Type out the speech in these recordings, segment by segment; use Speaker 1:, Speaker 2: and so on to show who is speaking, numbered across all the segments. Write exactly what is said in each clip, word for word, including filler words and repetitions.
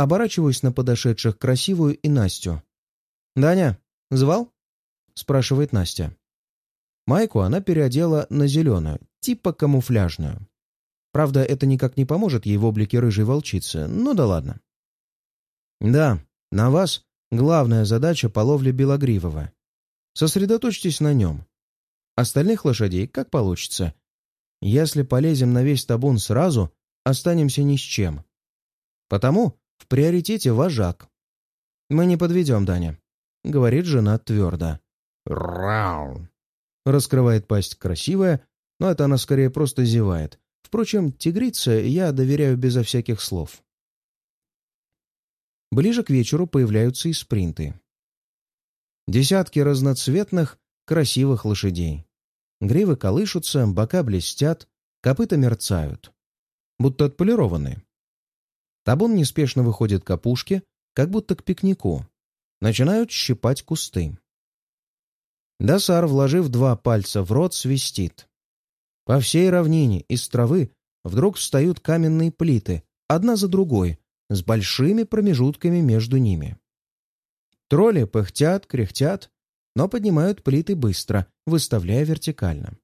Speaker 1: Оборачиваюсь на подошедших Красивую и Настю. «Даня, звал?» — спрашивает Настя. Майку она переодела на зеленую, типа камуфляжную. Правда, это никак не поможет ей в облике рыжей волчицы, ну да ладно. «Да, на вас главная задача по ловле белогривого. Сосредоточьтесь на нем. Остальных лошадей как получится. Если полезем на весь табун сразу, останемся ни с чем. Потому в приоритете вожак. Мы не подведем, Даня», — говорит жена твердо. «Рау!» — раскрывает пасть Красивая, но это она скорее просто зевает. Впрочем, тигрице я доверяю безо всяких слов. Ближе к вечеру появляются и спринты. Десятки разноцветных, красивых лошадей. Гривы колышутся, бока блестят, копыта мерцают. Будто отполированные. Табун неспешно выходит к опушке, как будто к пикнику. Начинают щипать кусты. Досар, вложив два пальца в рот, свистит. По всей равнине из травы вдруг встают каменные плиты, одна за другой, с большими промежутками между ними. Тролли пыхтят, кряхтят, но поднимают плиты быстро, выставляя вертикально.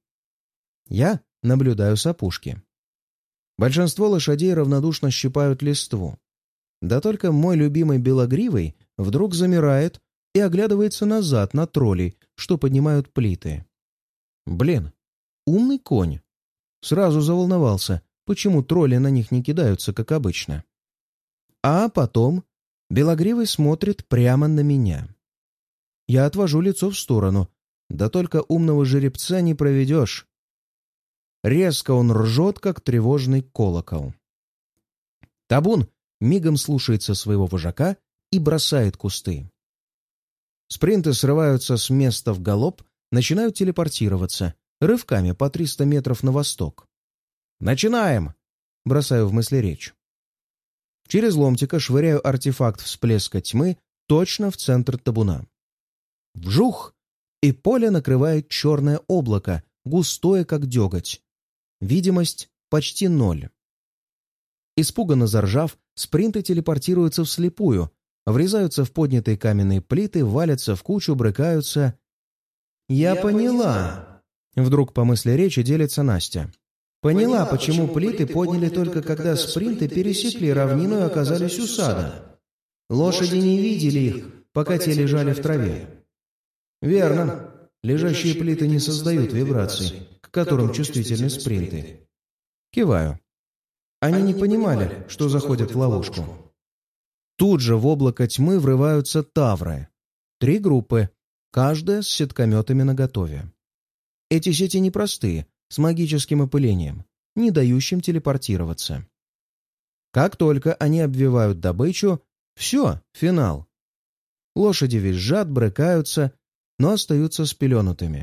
Speaker 1: Я наблюдаю с опушки. Большинство лошадей равнодушно щипают листву. Да только мой любимый белогривый вдруг замирает и оглядывается назад на троллей, что поднимают плиты. Блин, умный конь. Сразу заволновался, почему тролли на них не кидаются, как обычно. А потом белогривый смотрит прямо на меня. Я отвожу лицо в сторону, да только умного жеребца не проведешь. Резко он ржет, как тревожный колокол. Табун мигом слушается своего вожака и бросает кусты. Спринты срываются с места в галоп, начинают телепортироваться, рывками по триста метров на восток. «Начинаем!» — бросаю в мысли речь. Через ломтика швыряю артефакт всплеска тьмы точно в центр табуна. Вжух! И поле накрывает черное облако, густое, как деготь. Видимость почти ноль. Испуганно заржав, спринты телепортируются вслепую, врезаются в поднятые каменные плиты, валятся в кучу, брыкаются. «Я, Я поняла!» Вдруг по мысли речи делится Настя. «Поняла, почему плиты подняли только когда спринты пересекли равнину и оказались у сада. Лошади не видели их, пока те лежали в траве». «Верно. Лежащие плиты не создают вибраций, к которым чувствительны спринты». Киваю. Они не понимали, что заходят в ловушку. Тут же в облако тьмы врываются тавры. Три группы, каждая с сеткометами наготове. Эти сети непростые, с магическим опылением, не дающим телепортироваться. Как только они обвивают добычу, все, финал. Лошади визжат, брыкаются, но остаются спеленутыми.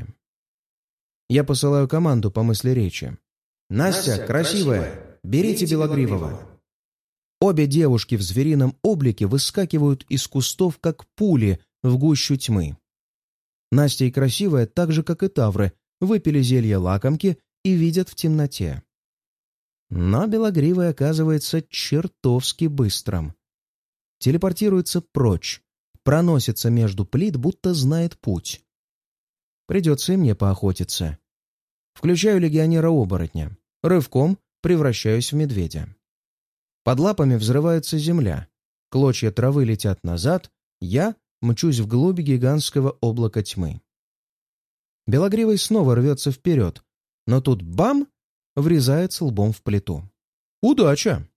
Speaker 1: Я посылаю команду по мысли речи. «Настя, красивая, берите белогривого». Обе девушки в зверином облике выскакивают из кустов, как пули в гущу тьмы. Настя и красивая, так же, как и тавры, выпили зелье лакомки и видят в темноте. Но белогривый оказывается чертовски быстрым. Телепортируется прочь, проносится между плит, будто знает путь. Придется и мне поохотиться. Включаю легионера-оборотня. Рывком превращаюсь в медведя. Под лапами взрывается земля. Клочья травы летят назад. Я мчусь вглубь гигантского облака тьмы. Белогривый снова рвется вперед, но тут бам! Врезается лбом в плиту. Удача!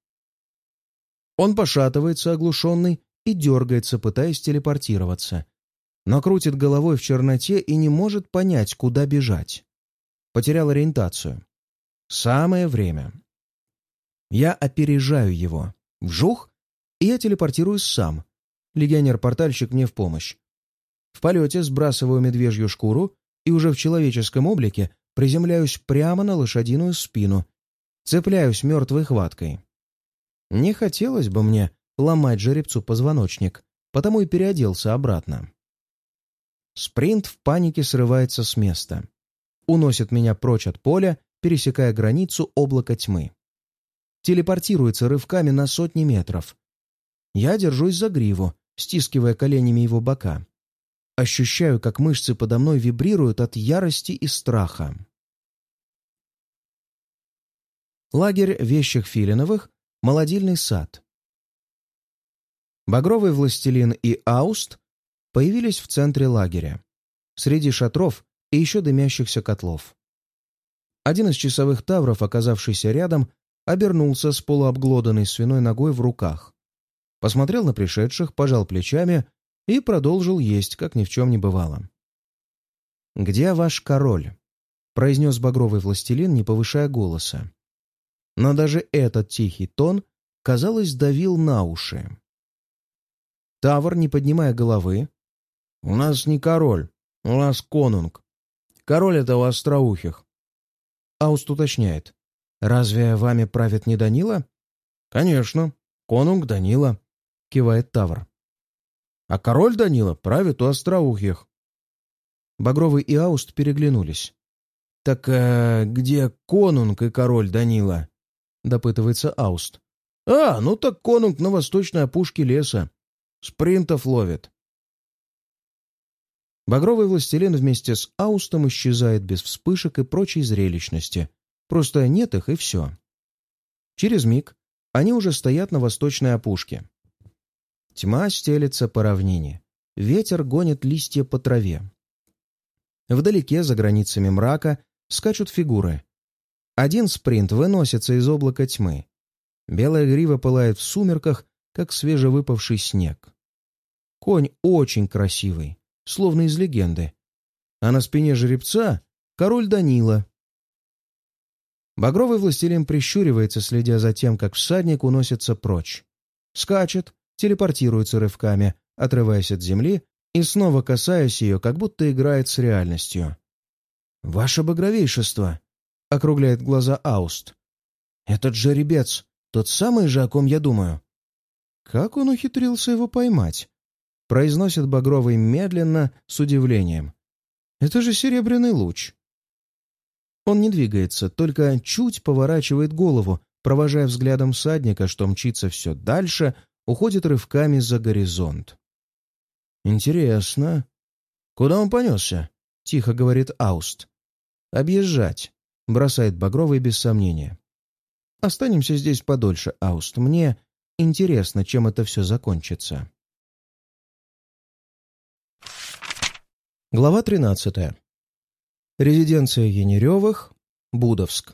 Speaker 1: Он пошатывается, оглушенный, и дергается, пытаясь телепортироваться. Но крутит головой в черноте и не может понять, куда бежать. Потерял ориентацию. Самое время. Я опережаю его. Вжух! И я телепортируюсь сам. Легионер-портальщик мне в помощь. В полете сбрасываю медвежью шкуру и уже в человеческом облике приземляюсь прямо на лошадиную спину. Цепляюсь мертвой хваткой. Не хотелось бы мне ломать жеребцу позвоночник, потому и переоделся обратно. Спринт в панике срывается с места. Уносит меня прочь от поля, пересекая границу облака тьмы. Телепортируется рывками на сотни метров. Я держусь за гриву, стискивая коленями его бока. Ощущаю, как мышцы подо мной вибрируют от ярости и страха. Лагерь вещих Филиновых, молодильный сад. Багровый властелин и Ауст появились в центре лагеря, среди шатров и еще дымящихся котлов. Один из часовых тавров, оказавшийся рядом, обернулся с полуобглоданной свиной ногой в руках, посмотрел на пришедших, пожал плечами и продолжил есть, как ни в чем не бывало. «Где ваш король?» — произнес багровый властелин, не повышая голоса. Но даже этот тихий тон, казалось, давил на уши. Тавр, не поднимая головы: «У нас не король, у нас конунг. Король — это у остроухих». Ауст уточняет: «Разве вами правит не Данила?» «Конечно, конунг Данила», — кивает Тавр. «А король Данила правит у остроухих». Багровый и Ауст переглянулись. «Так э, где конунг и король Данила?» — допытывается Ауст. «А, ну так конунг на восточной опушке леса. Спринтов ловит». Багровый властелин вместе с Аустом исчезает без вспышек и прочей зрелищности. Просто нет их, и все. Через миг они уже стоят на восточной опушке. Тьма стелется по равнине. Ветер гонит листья по траве. Вдалеке, за границами мрака, скачут фигуры. Один спринт выносится из облака тьмы. Белая грива пылает в сумерках, как свежевыпавший снег. Конь очень красивый, словно из легенды. А на спине жеребца — король Данила. Багровый властелин прищуривается, следя за тем, как всадник уносится прочь. Скачет, телепортируется рывками, отрываясь от земли и снова касаясь ее, как будто играет с реальностью. «Ваше багровейшество!» — округляет глаза Ауст. «Этот жеребец, тот самый же, о ком я думаю». «Как он ухитрился его поймать?» — произносит Багровый медленно, с удивлением. «Это же серебряный луч». Он не двигается, только чуть поворачивает голову, провожая взглядом всадника, что мчится все дальше, уходит рывками за горизонт. «Интересно. Куда он понесся?» — тихо говорит Ауст. «Объезжать», — бросает Багровый без сомнения. «Останемся здесь подольше, Ауст. Мне интересно, чем это все закончится». Глава тринадцатая. Резиденция Янеревых, Будовск.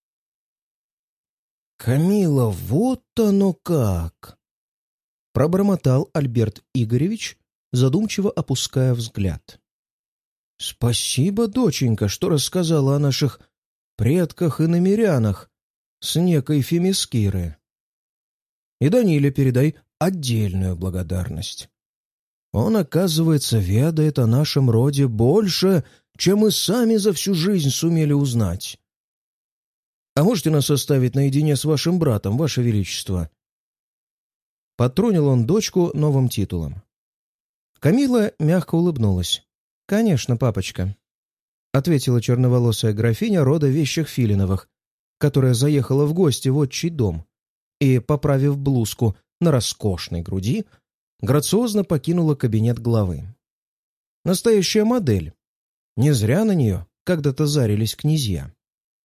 Speaker 1: «Камила, вот оно как!» — пробормотал Альберт Игоревич, задумчиво опуская взгляд. «Спасибо, доченька, что рассказала о наших предках и намерянах с некой Фемискиры. И Даниле передай отдельную благодарность. Он, оказывается, ведает о нашем роде больше, чем мы сами за всю жизнь сумели узнать. А можете нас оставить наедине с вашим братом, ваше величество?» Подтрунил он дочку новым титулом. Камила мягко улыбнулась. «Конечно, папочка», — ответила черноволосая графиня рода вещих Филиновых, которая заехала в гости в отчий дом и, поправив блузку на роскошной груди, грациозно покинула кабинет главы. Настоящая модель. Не зря на нее когда-то зарились князья.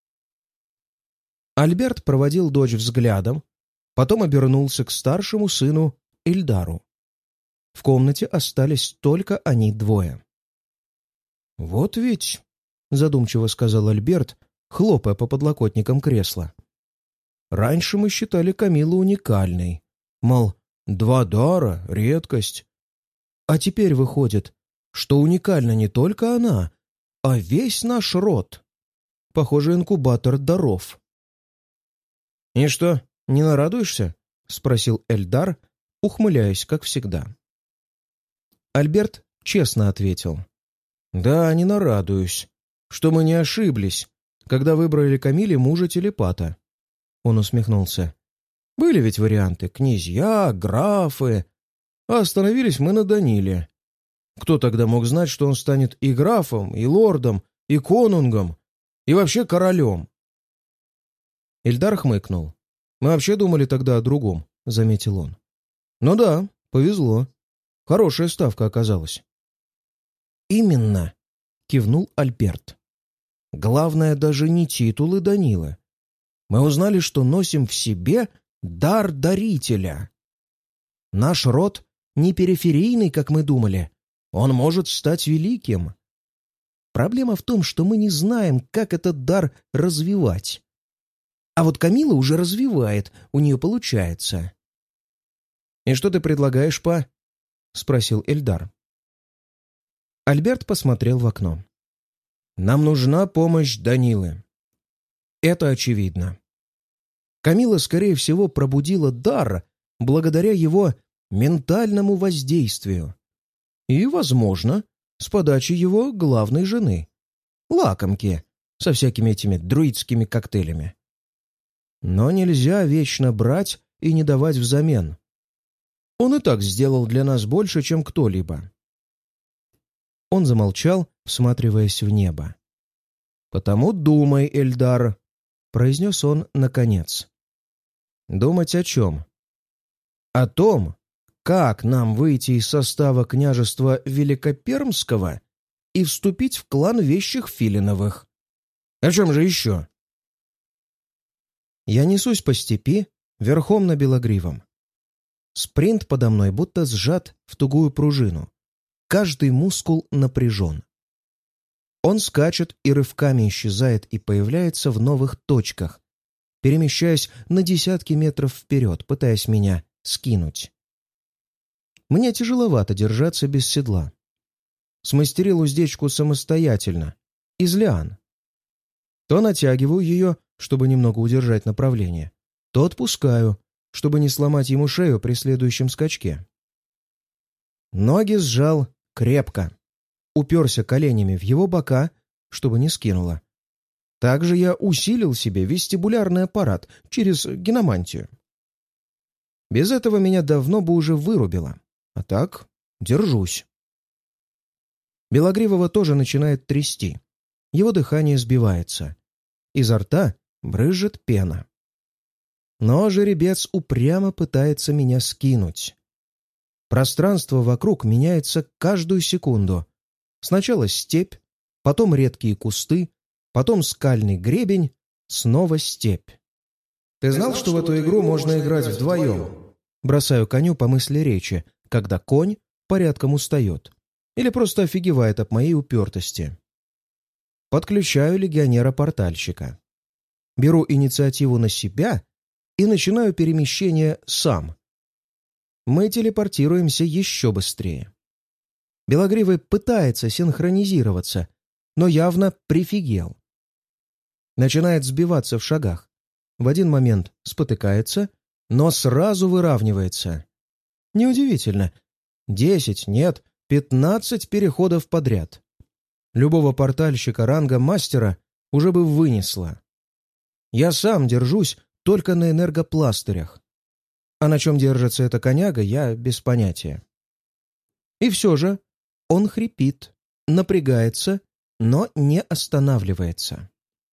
Speaker 1: Альберт проводил дочь взглядом, потом обернулся к старшему сыну Ильдару. В комнате остались только они двое. «Вот ведь», — задумчиво сказал Альберт, хлопая по подлокотникам кресла, «раньше мы считали Камилу уникальной, мол, два дара — редкость. А теперь выходит, что уникальна не только она, а весь наш род. Похоже, инкубатор даров». «И что, не нарадуешься?» — спросил Эльдар, ухмыляясь, как всегда. Альберт честно ответил. «Да, не нарадуюсь, что мы не ошиблись, когда выбрали Камиле мужа-телепата». Он усмехнулся. «Были ведь варианты: князья, графы, а остановились мы на Даниле. Кто тогда мог знать, что он станет и графом, и лордом, и конунгом, и вообще королем?» Ильдар хмыкнул. «Мы вообще думали тогда о другом», — заметил он. Ну да, повезло. Хорошая ставка оказалась. «Именно», — кивнул Альберт. «Главное даже не титулы Данилы. Мы узнали, что носим в себе дар дарителя. Наш род не периферийный, как мы думали. Он может стать великим. Проблема в том, что мы не знаем, как этот дар развивать. А вот Камила уже развивает, у нее получается». «И что ты предлагаешь, па?» — спросил Эльдар. Альберт посмотрел в окно. «Нам нужна помощь Данилы. Это очевидно. Камила, скорее всего, пробудила дар благодаря его ментальному воздействию. И, возможно, с подачи его главной жены, лакомки, со всякими этими друидскими коктейлями. Но нельзя вечно брать и не давать взамен. Он и так сделал для нас больше, чем кто-либо». Он замолчал, всматриваясь в небо. «Потому думай, Эльдар», — произнес он наконец. «Думать о чем?» «О том, как нам выйти из состава княжества Великопермского и вступить в клан Вещих Филиновых. О чем же еще?» Я несусь по степи, верхом на белогривом. Спринт подо мной будто сжат в тугую пружину. Каждый мускул напряжен. Он скачет и рывками исчезает и появляется в новых точках, перемещаясь на десятки метров вперед, пытаясь меня скинуть. Мне тяжеловато держаться без седла. Смастерил уздечку самостоятельно, из лиан. То натягиваю ее, чтобы немного удержать направление, то отпускаю, чтобы не сломать ему шею при следующем скачке. Ноги сжал крепко, уперся коленями в его бока, чтобы не скинуло. Также я усилил себе вестибулярный аппарат через гиномантию. Без этого меня давно бы уже вырубило, а так держусь. Белогривого тоже начинает трясти. Его дыхание сбивается. Изо рта брызжет пена. Но жеребец упрямо пытается меня скинуть. Пространство вокруг меняется каждую секунду. Сначала степь, потом редкие кусты, потом скальный гребень, снова степь. «Ты знал, что в эту игру можно играть вдвоем?» Бросаю коню по мысли речи, когда конь порядком устает или просто офигевает от моей упертости. Подключаю легионера-портальщика. Беру инициативу на себя и начинаю перемещение сам. Мы телепортируемся еще быстрее. Белогривый пытается синхронизироваться, но явно прифигел. Начинает сбиваться в шагах. В один момент спотыкается, но сразу выравнивается. Неудивительно. Десять, нет, пятнадцать переходов подряд. Любого портальщика ранга мастера уже бы вынесло. Я сам держусь только на энергопластырях. А на чем держится эта коняга, я без понятия. И все же он хрипит, напрягается, но не останавливается.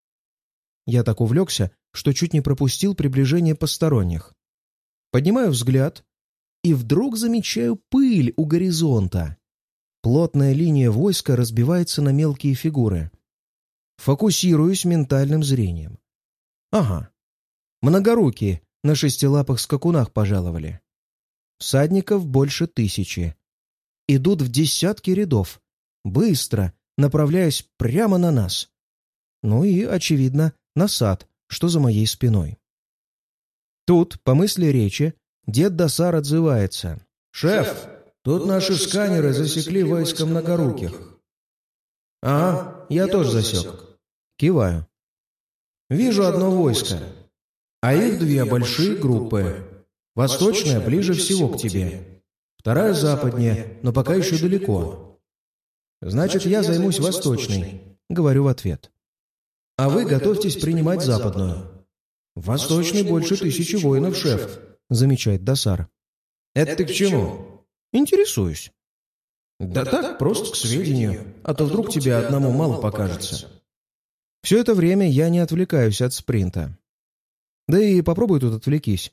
Speaker 1: Я так увлекся, что чуть не пропустил приближение посторонних. Поднимаю взгляд и вдруг замечаю пыль у горизонта. Плотная линия войска разбивается на мелкие фигуры. Фокусируюсь ментальным зрением. Ага, многорукие на шестилапых скакунах пожаловали. Всадников больше тысячи. Идут в десятки рядов, быстро, направляясь прямо на нас. Ну и, очевидно, на сад, что за моей спиной. Тут, по мысли речи, дед Досар отзывается. «Шеф, тут наши сканеры засекли войско многоруких». «Ага, я тоже засек». Киваю. «Вижу одно войско, а их две большие группы. Восточная ближе всего к тебе, вторая западнее, но пока еще далеко». «Значит, я займусь восточной», — говорю в ответ. «А вы готовьтесь принимать западную». «В восточной больше тысячи воинов, шеф», — замечает Досар. «Это ты к чему?» «Интересуюсь». «Да так, просто к сведению, а то вдруг тебе одному мало покажется». Все это время я не отвлекаюсь от спринта. Да и попробуй тут отвлекись.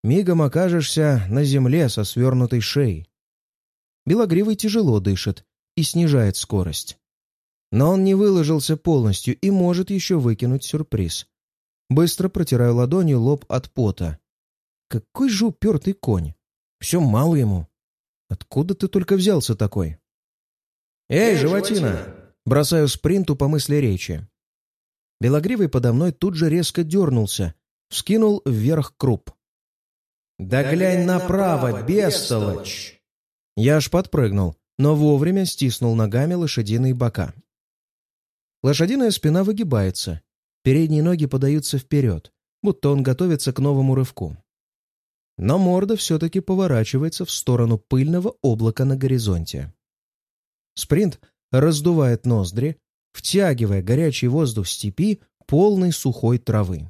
Speaker 1: мигом окажешься на земле со свернутой шеей. Белогривый тяжело дышит и снижает скорость. Но он не выложился полностью и может еще выкинуть сюрприз. Быстро протираю ладонью лоб от пота. Какой же упертый конь! Все мало ему. Откуда ты только взялся такой? «Эй, животина!» Бросаю спринту по мысли речи. Белогривый подо мной тут же резко дернулся, вскинул вверх круп. «Да глянь направо, бестолочь!» Я аж подпрыгнул, но вовремя стиснул ногами лошадиные бока. Лошадиная спина выгибается, передние ноги подаются вперед, будто он готовится к новому рывку. Но морда все-таки поворачивается в сторону пыльного облака на горизонте. Спринт раздувает ноздри, втягивая горячий воздух степи, полной сухой травы.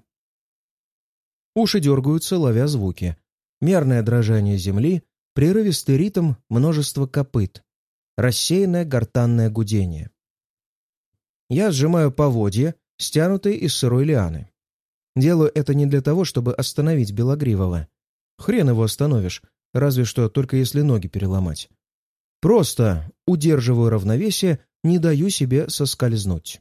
Speaker 1: Уши дергаются, ловя звуки. Мерное дрожание земли, прерывистый ритм множества копыт, рассеянное гортанное гудение. Я сжимаю поводья, стянутые из сырой лианы. Делаю это не для того, чтобы остановить Белогривого. Хрен его остановишь, разве что только если ноги переломать. Просто удерживаю равновесие, не даю себе соскользнуть.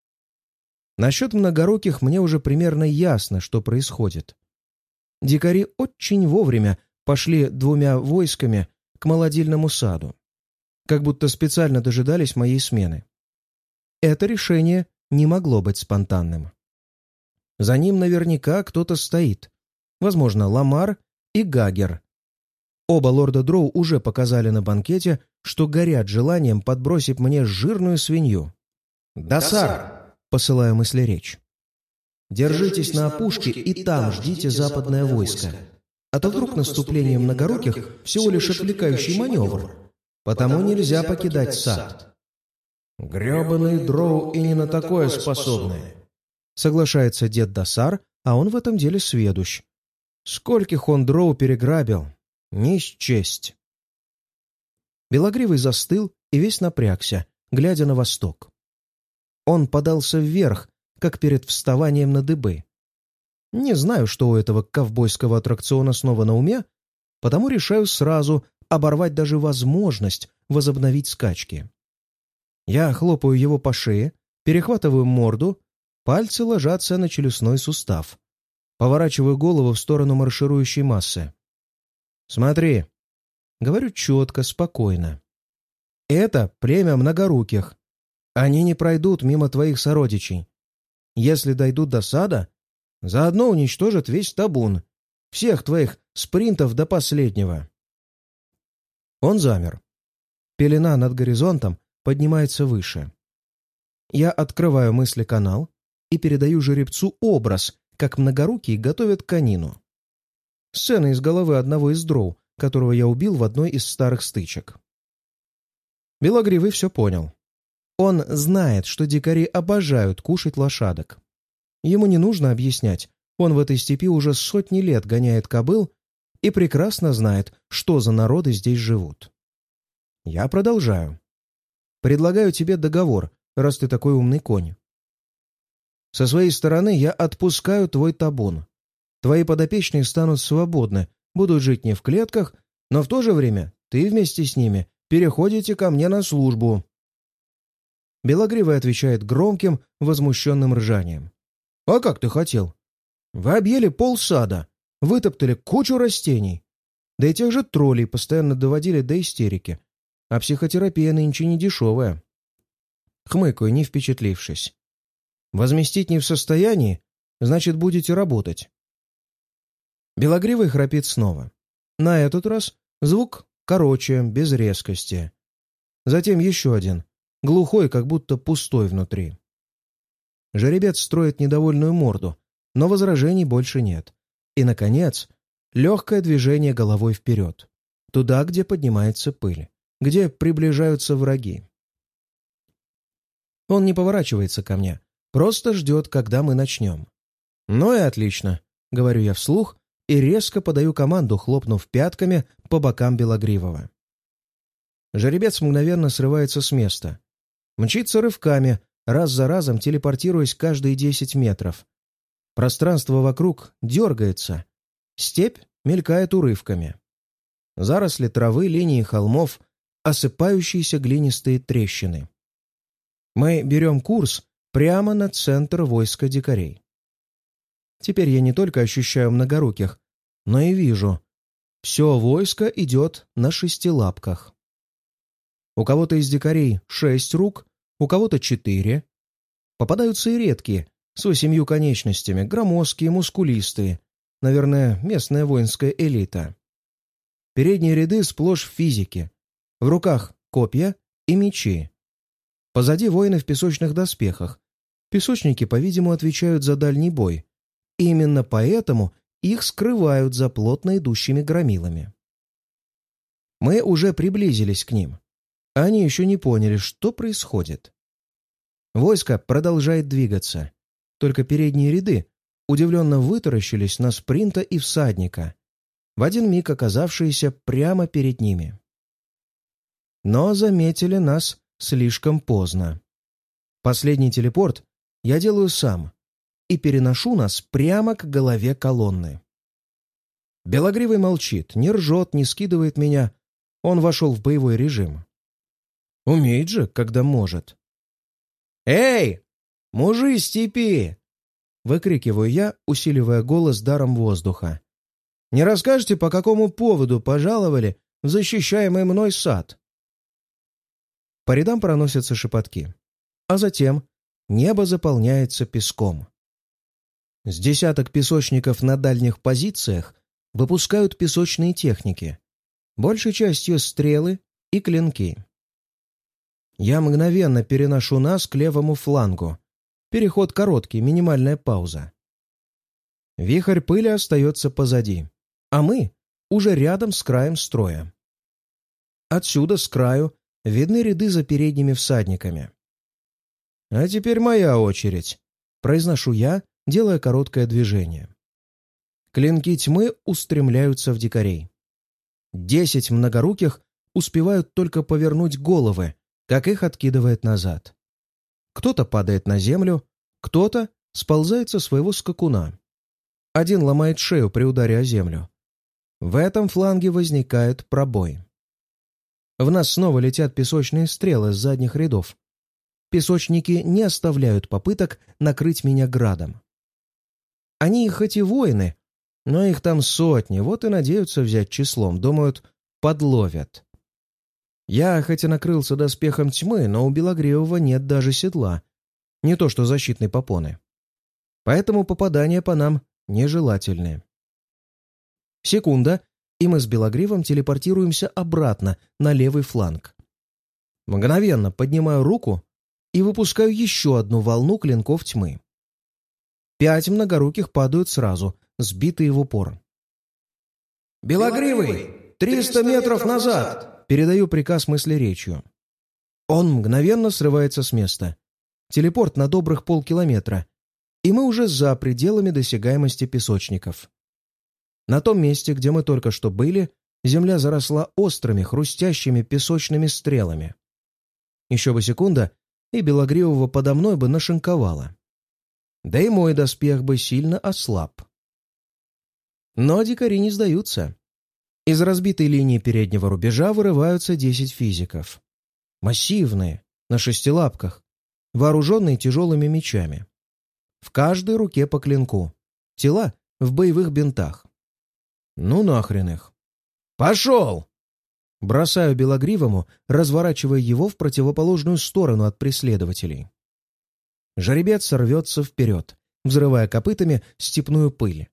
Speaker 1: Насчет многоруких мне уже примерно ясно, что происходит. Дикари очень вовремя пошли двумя войсками к молодильному саду, как будто специально дожидались моей смены. Это решение не могло быть спонтанным. За ним наверняка кто-то стоит. Возможно, Ламар и Гагер. Оба лорда Дроу уже показали на банкете, что горят желанием подбросить мне жирную свинью. «Досар!» — посылаю мыслеречь. «Держитесь на опушке и там ждите западное войско. А то вдруг наступление многоруких всего лишь отвлекающий маневр. Потому нельзя покидать сад». «Гребаные Дроу и не на такое способны», — соглашается дед Досар, а он в этом деле сведущ. Скольких он Дроу переграбил, не счесть. Белогривый застыл и весь напрягся, глядя на восток. Он подался вверх, как перед вставанием на дыбы. Не знаю, что у этого ковбойского аттракциона снова на уме, потому решаю сразу оборвать даже возможность возобновить скачки. Я хлопаю его по шее, перехватываю морду, пальцы ложатся на челюстной сустав. Поворачиваю голову в сторону марширующей массы. «Смотри», — говорю четко, спокойно. «Это племя многоруких. Они не пройдут мимо твоих сородичей. Если дойдут до сада, заодно уничтожат весь табун, всех твоих спринтов до последнего». Он замер. Пелена над горизонтом поднимается выше. Я открываю мыслеканал и передаю жеребцу образ, как многорукие готовят конину. Сцена из головы одного из дроу, которого я убил в одной из старых стычек. Белогривый все понял. Он знает, что дикари обожают кушать лошадок. Ему не нужно объяснять, он в этой степи уже сотни лет гоняет кобыл и прекрасно знает, что за народы здесь живут. Я продолжаю. Предлагаю тебе договор, раз ты такой умный конь. Со своей стороны я отпускаю твой табун. Твои подопечные станут свободны, будут жить не в клетках, но в то же время ты вместе с ними переходите ко мне на службу. Белогривый отвечает громким, возмущенным ржанием. «А как ты хотел? Вы объели полсада, вытоптали кучу растений, да и тех же троллей постоянно доводили до истерики, а психотерапия нынче не дешевая». Хмыкаю, не впечатлившись. «Возместить не в состоянии, значит, будете работать». Белогривый храпит снова. На этот раз звук короче, без резкости. Затем еще один, глухой, как будто пустой внутри. Жеребец строит недовольную морду, но возражений больше нет. И, наконец, легкое движение головой вперед, туда, где поднимается пыль, где приближаются враги. Он не поворачивается ко мне, просто ждет, когда мы начнем. «Ну и отлично», — говорю я вслух и резко подаю команду, хлопнув пятками по бокам Белогривого. Жеребец мгновенно срывается с места. Мчится рывками, раз за разом телепортируясь каждые десять метров. Пространство вокруг дергается. Степь мелькает урывками. Заросли травы, линии холмов, осыпающиеся глинистые трещины. Мы берем курс прямо на центр войска дикарей. Теперь я не только ощущаю многоруких, но и вижу. Все войско идет на шестилапках. У кого-то из дикарей шесть рук, у кого-то четыре. Попадаются и редкие, с восемью конечностями, громоздкие, мускулистые. Наверное, местная воинская элита. Передние ряды сплошь физики. В руках копья и мечи. Позади воины в песочных доспехах. Песочники, по-видимому, отвечают за дальний бой. И именно поэтому их скрывают за плотно идущими громилами. Мы уже приблизились к ним. Они еще не поняли, что происходит. Войско продолжает двигаться. Только передние ряды удивленно вытаращились на спринта и всадника, в один миг оказавшиеся прямо перед ними. Но заметили нас слишком поздно. Последний телепорт я делаю сам и переношу нас прямо к голове колонны. Белогривый молчит, не ржет, не скидывает меня. Он вошел в боевой режим. Умеет же, когда может. «Эй, мужи степи!» — выкрикиваю я, усиливая голос даром воздуха. «Не расскажете, по какому поводу пожаловали в защищаемый мной сад?» По рядам проносятся шепотки, а затем небо заполняется песком. С десяток песочников на дальних позициях выпускают песочные техники, большей частью стрелы и клинки. Я мгновенно переношу нас к левому флангу. Переход короткий, минимальная пауза. Вихрь пыли остается позади, а мы уже рядом с краем строя. Отсюда, с краю, видны ряды за передними всадниками. «А теперь моя очередь», — произношу я, делая короткое движение. Клинки тьмы устремляются в дикарей. Десять многоруких успевают только повернуть головы, как их откидывает назад. Кто-то падает на землю, кто-то сползает со своего скакуна. Один ломает шею при ударе о землю. В этом фланге возникает пробой. В нас снова летят песочные стрелы с задних рядов. Песочники не оставляют попыток накрыть меня градом. Они хоть и воины, но их там сотни, вот и надеются взять числом, думают, подловят. Я хоть и накрылся доспехом тьмы, но у Белогривого нет даже седла, не то что защитной попоны. Поэтому попадания по нам нежелательны. Секунда, и мы с Белогривом телепортируемся обратно на левый фланг. Мгновенно поднимаю руку и выпускаю еще одну волну клинков тьмы. Пять многоруких падают сразу, сбитые в упор. «Белогривый! Триста метров назад!» Передаю приказ мыслеречью. Он мгновенно срывается с места. Телепорт на добрых полкилометра, и мы уже за пределами досягаемости песочников. На том месте, где мы только что были, земля заросла острыми, хрустящими песочными стрелами. Еще бы секунда, и Белогривого подо мной бы нашинковало. Да и мой доспех бы сильно ослаб. Но дикари не сдаются. Из разбитой линии переднего рубежа вырываются десять физиков. Массивные, на шестилапках, вооруженные тяжелыми мечами. В каждой руке по клинку. Тела в боевых бинтах. Ну нахрен их. «Пошел!» Бросаю Белогривому, разворачивая его в противоположную сторону от преследователей. Жеребец рвется вперед, взрывая копытами степную пыль.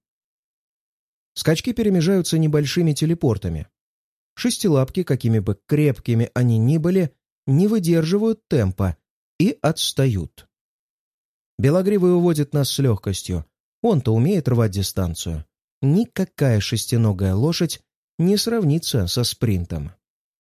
Speaker 1: Скачки перемежаются небольшими телепортами. Шестилапки, какими бы крепкими они ни были, не выдерживают темпа и отстают. Белогривый уводит нас с легкостью. Он-то умеет рвать дистанцию. Никакая шестиногая лошадь не сравнится со спринтом.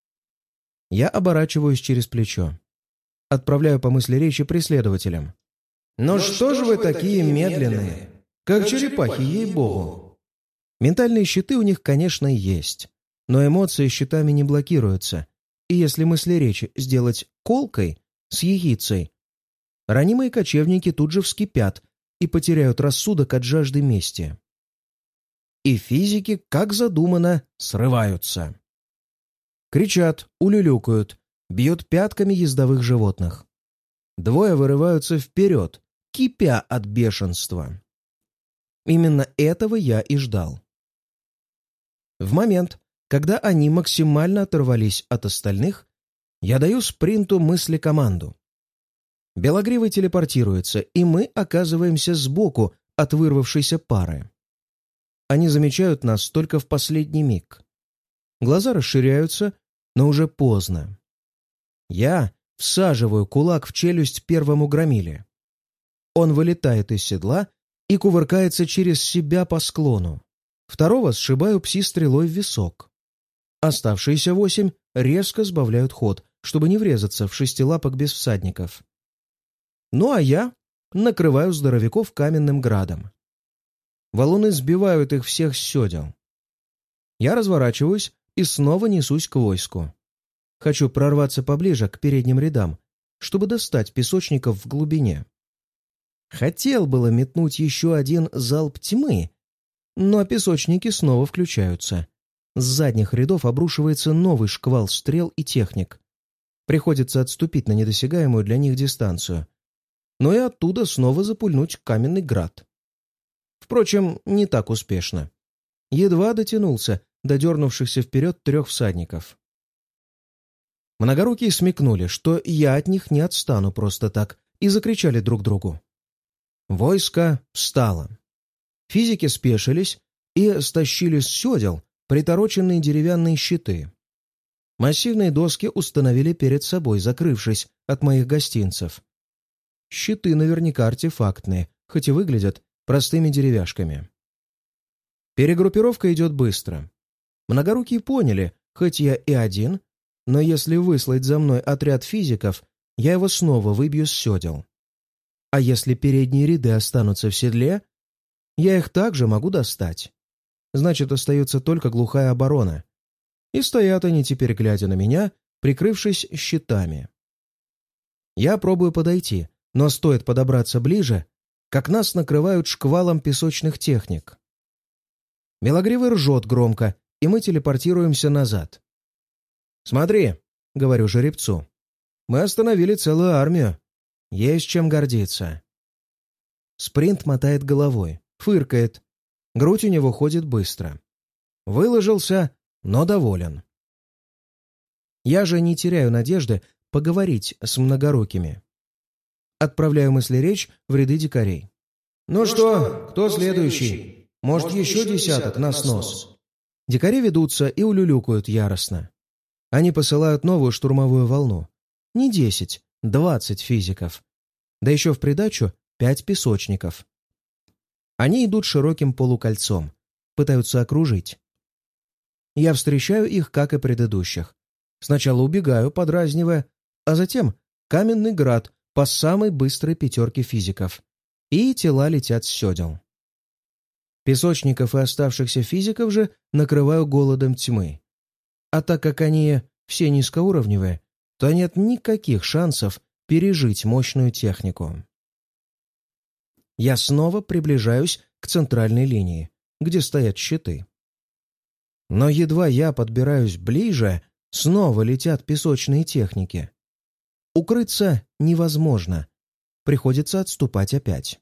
Speaker 1: Я оборачиваюсь через плечо. Отправляю по мысли речи преследователям. «Ну что же вы такие медленные? Как черепахи, ей-богу!» Ментальные щиты у них, конечно, есть, но эмоции щитами не блокируются, и если мысли речи сделать колкой, с ехицей, ранимые кочевники тут же вскипят и потеряют рассудок от жажды мести. и физики, как задумано, срываются. Кричат, улюлюкают, бьют пятками ездовых животных. Двое вырываются вперед, кипя от бешенства. Именно этого я и ждал. В момент, когда они максимально оторвались от остальных, я даю спринту мысли-команду. Белогривый телепортируется, и мы оказываемся сбоку от вырвавшейся пары. Они замечают нас только в последний миг. Глаза расширяются, но уже поздно. Я всаживаю кулак в челюсть первому громиле. Он вылетает из седла и кувыркается через себя по склону. Второго сшибаю пси-стрелой в висок. Оставшиеся восемь резко сбавляют ход, чтобы не врезаться в шестилапок без всадников. Ну а я накрываю здоровяков каменным градом. Валуны сбивают их всех с седел. Я разворачиваюсь и снова несусь к войску. Хочу прорваться поближе к передним рядам, чтобы достать песочников в глубине. Хотел было метнуть еще один залп тьмы, но песочники снова включаются. С задних рядов обрушивается новый шквал стрел и техник. Приходится отступить на недосягаемую для них дистанцию, но и оттуда снова запульнуть каменный град. Впрочем, не так успешно. Едва дотянулся до дернувшихся вперед трех всадников. Многорукие смекнули, что я от них не отстану просто так, и закричали друг другу. Войско встало. Физики спешились и стащили с седел притороченные деревянные щиты. Массивные доски установили перед собой, закрывшись от моих гостинцев. Щиты наверняка артефактные, хоть и выглядят простыми деревяшками. Перегруппировка идет быстро. Многорукие поняли, хоть я и один, но если выслать за мной отряд физиков, я его снова выбью с седел. А если передние ряды останутся в седле, я их также могу достать. Значит, остается только глухая оборона. И стоят они теперь, глядя на меня, прикрывшись щитами. Я пробую подойти, но стоит подобраться ближе, как нас накрывают шквалом песочных техник. Белогривый ржет громко, и мы телепортируемся назад. «Смотри», — говорю жеребцу, — «мы остановили целую армию. Есть чем гордиться». Спринт мотает головой, фыркает. Грудь у него ходит быстро. Выложился, но доволен. Я же не теряю надежды поговорить с многорукими. Отправляю мысли-речь в ряды дикарей. «Ну что, кто следующий? Может, еще десяток на снос?» Дикари ведутся и улюлюкают яростно. Они посылают новую штурмовую волну. Не десять, двадцать физиков. Да еще в придачу пять песочников. Они идут широким полукольцом, пытаются окружить. Я встречаю их, как и предыдущих. Сначала убегаю, подразнивая, а затем каменный град по самой быстрой пятерке физиков. И тела летят с седел. Песочников и оставшихся физиков же накрываю голодом тьмы. А так как они все низкоуровневые, то нет никаких шансов пережить мощную технику. Я снова приближаюсь к центральной линии, где стоят щиты. Но едва я подбираюсь ближе, снова летят песочные техники. Укрыться невозможно. Приходится отступать опять.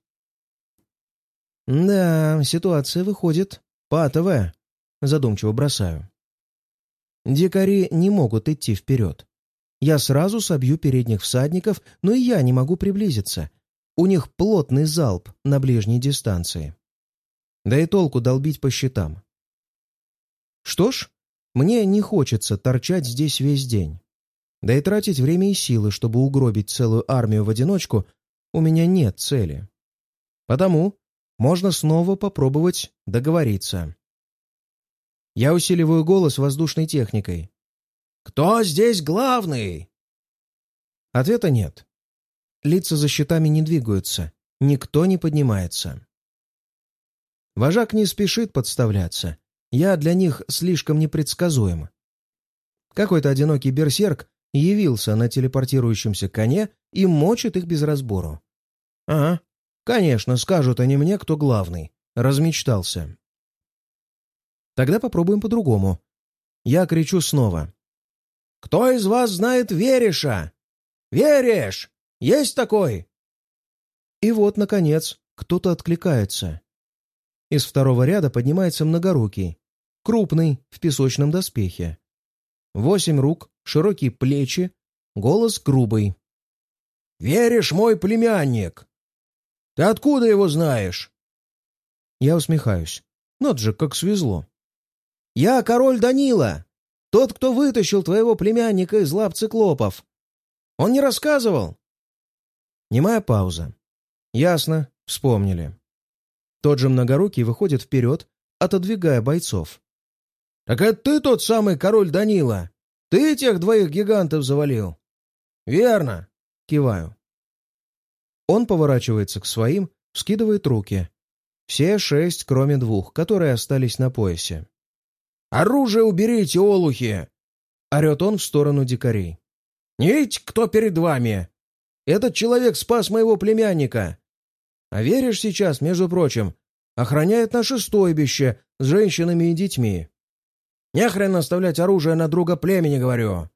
Speaker 1: Да, ситуация выходит патовая, задумчиво бросаю. Дикари не могут идти вперед. Я сразу собью передних всадников, но и я не могу приблизиться. У них плотный залп на ближней дистанции. Да и толку долбить по щитам. Что ж, мне не хочется торчать здесь весь день. Да и тратить время и силы, чтобы угробить целую армию в одиночку, у меня нет цели. Потому можно снова попробовать договориться. Я усиливаю голос воздушной техникой. «Кто здесь главный?» Ответа нет. Лица за щитами не двигаются, никто не поднимается. Вожак не спешит подставляться. Я для них слишком непредсказуем. Какой-то одинокий берсерк явился на телепортирующемся коне и мочит их без разбору. Ага, конечно, скажут они мне, кто главный. Размечтался. Тогда попробуем по-другому. Я кричу снова. «Кто из вас знает Вереша? Вереш! Есть такой?» И вот, наконец, кто-то откликается. Из второго ряда поднимается многорукий, крупный, в песочном доспехе. Восемь рук, широкие плечи, голос грубый. «Вереш мой племянник! Ты откуда его знаешь?» Я усмехаюсь. Вот же как свезло. «Я король Данила, тот, кто вытащил твоего племянника из лап циклопов. Он не рассказывал?» Немая пауза. «Ясно, вспомнили». Тот же многорукий выходит вперед, отодвигая бойцов. «Так это ты тот самый король Данила? Ты тех двоих гигантов завалил?» «Верно», — киваю. Он поворачивается к своим, вскидывает руки. Все шесть, кроме двух, которые остались на поясе. «Оружие уберите, олухи!» — орет он в сторону дикарей. «Не видите, кто перед вами? Этот человек спас моего племянника. А Вереш сейчас, между прочим, охраняет наше стойбище с женщинами и детьми. Нехрен оставлять оружие на друга племени, говорю!»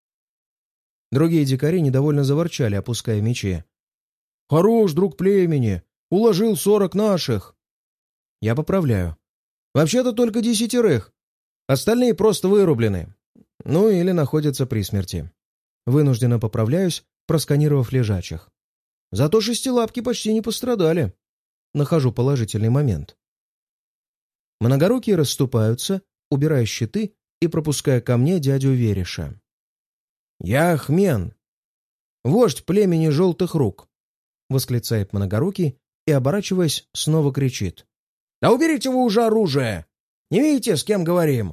Speaker 1: Другие дикари недовольно заворчали, опуская мечи. «Хорош, друг племени! Уложил сорок наших!» Я поправляю. «Вообще-то только десятерых. Остальные просто вырублены. Ну или находятся при смерти. Вынужденно поправляюсь, просканировав лежачих. Зато шестилапки почти не пострадали. Нахожу положительный момент. Многорукие расступаются, убирая щиты и пропуская ко мне дядю Вереша. «Я Ахмен, вождь племени Желтых Рук», — восклицает Многорукий и, оборачиваясь, снова кричит. «Да уберите вы уже оружие! Не видите, с кем говорим?»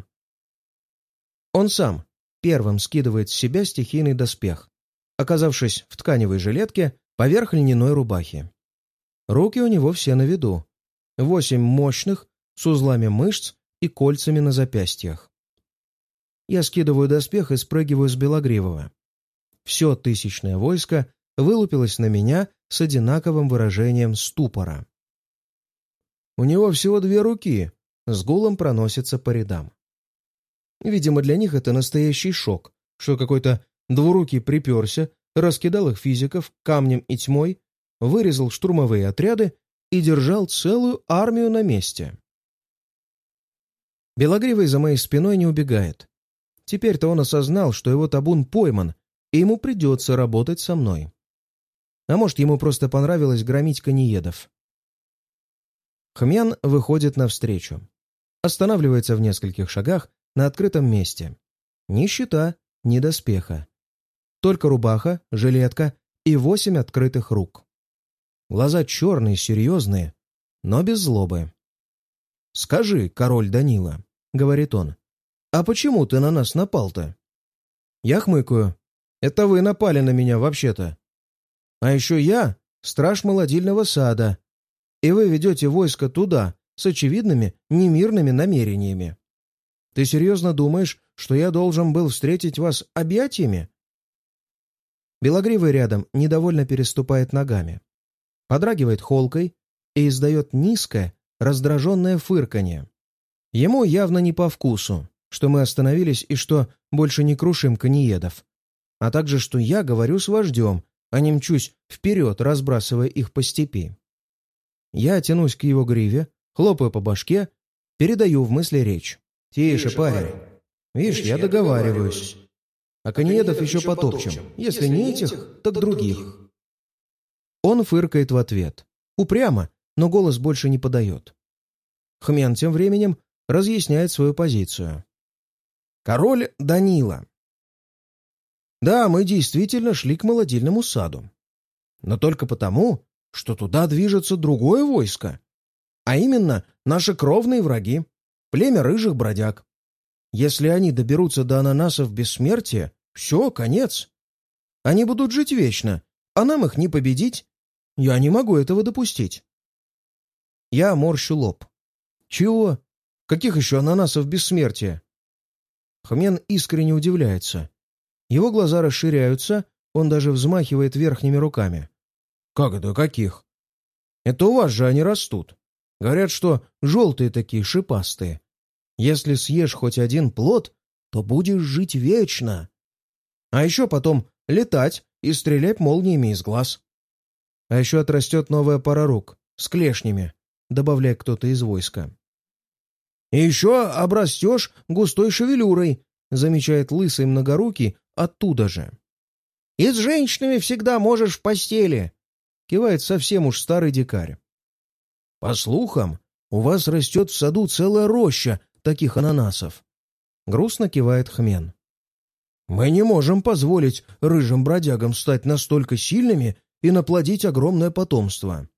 Speaker 1: Он сам первым скидывает с себя стихийный доспех, оказавшись в тканевой жилетке поверх льняной рубахи. Руки у него все на виду. Восемь мощных, с узлами мышц и кольцами на запястьях. Я скидываю доспех и спрыгиваю с Белогривого. Все тысячное войско вылупилось на меня с одинаковым выражением ступора. У него всего две руки, с гулом проносится по рядам. Видимо, для них это настоящий шок, что какой-то двурукий приперся, раскидал их физиков камнем и тьмой, вырезал штурмовые отряды и держал целую армию на месте. Белогривый за моей спиной не убегает. Теперь-то он осознал, что его табун пойман, и ему придется работать со мной. А может, ему просто понравилось громить коньедов. Хмян выходит навстречу. Останавливается в нескольких шагах на открытом месте. Ни щита, ни доспеха. Только рубаха, жилетка и восемь открытых рук. Глаза черные, серьезные, но без злобы. «Скажи, король Данила», — говорит он, — «а почему ты на нас напал-то?» Я хмыкаю. «Это вы напали на меня вообще-то. А еще я — страж молодильного сада, и вы ведете войско туда с очевидными немирными намерениями. Ты серьезно думаешь, что я должен был встретить вас объятиями?» Белогривый рядом недовольно переступает ногами, подрагивает холкой и издает низкое, раздраженное фырканье. Ему явно не по вкусу, что мы остановились и что больше не крушим коньедов, а также, что я говорю с вождем, а не мчусь вперед, разбрасывая их по степи. Я тянусь к его гриве, хлопаю по башке, передаю в мысли речь. «Тише, парень. Видишь, я договариваюсь. А коньедов еще потопчем. Если не этих, так других». Он фыркает в ответ. Упрямо, но голос больше не подает. Хмен тем временем разъясняет свою позицию. «Король Данила. Да, мы действительно шли к молодильному саду. Но только потому, что туда движется другое войско. А именно наши кровные враги, племя рыжих бродяг. Если они доберутся до ананасов бессмертия, все, конец. Они будут жить вечно, а нам их не победить. Я не могу этого допустить». Я морщу лоб. «Чего? Каких еще ананасов бессмертия?» Хмен искренне удивляется. Его глаза расширяются, он даже взмахивает верхними руками. «Как это каких? Это у вас же они растут. Говорят, что желтые такие, шипастые. Если съешь хоть один плод, то будешь жить вечно. А еще потом летать и стрелять молниями из глаз. А еще отрастет новая пара рук с клешнями, добавляет кто-то из войска. И еще обрастешь густой шевелюрой, замечает лысый многорукий оттуда же. И с женщинами всегда можешь в постели, кивает совсем уж старый дикарь. По слухам, у вас растет в саду целая роща таких ананасов. Грустно кивает Хмен. Мы не можем позволить рыжим бродягам стать настолько сильными и наплодить огромное потомство.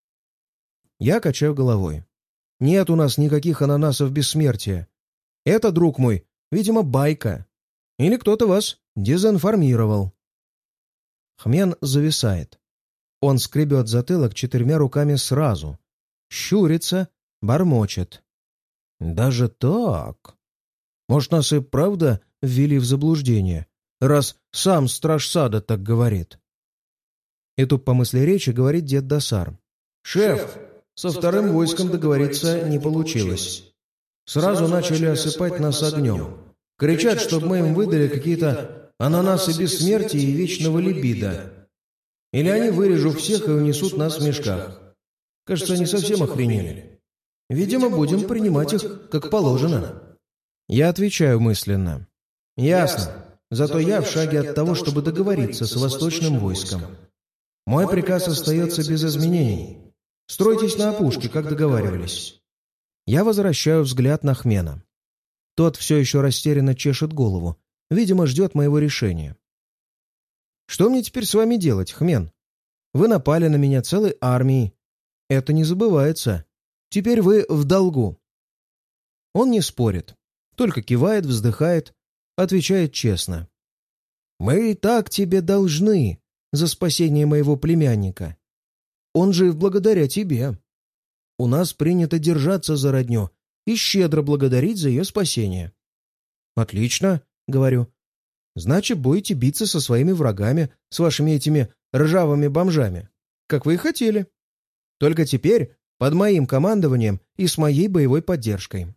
Speaker 1: Я качаю головой. Нет у нас никаких ананасов бессмертия. Это, друг мой, видимо, байка. Или кто-то вас дезинформировал. Хмен зависает. Он скребет затылок четырьмя руками сразу. Щурится, бормочет. Даже так? Может, нас и правда ввели в заблуждение, раз сам страж сада так говорит? И тут по мысли речи говорит дед Досар. «Шеф, со вторым войском договориться не получилось. Сразу начали осыпать нас огнем. Кричат, чтобы мы им выдали какие-то ананасы бессмертия и вечного либидо. Или они вырежут всех и унесут нас в мешках. Кажется, они совсем охренели. Видимо, будем принимать их как положено». Я отвечаю мысленно. «Ясно. Зато я в шаге от того, чтобы договориться с восточным войском. Мой приказ остается без изменений. Стройтесь на опушке, как договаривались». Я возвращаю взгляд на Хмена. Тот все еще растерянно чешет голову. Видимо, ждет моего решения. «Что мне теперь с вами делать, Хмен? Вы напали на меня целой армией. Это не забывается. Теперь вы в долгу». Он не спорит, только кивает, вздыхает, отвечает честно. «Мы и так тебе должны за спасение моего племянника. Он жив благодаря тебе. У нас принято держаться за родню и щедро благодарить за ее спасение». «Отлично», — говорю. «Значит, будете биться со своими врагами, с вашими этими ржавыми бомжами, как вы и хотели. Только теперь под моим командованием и с моей боевой поддержкой».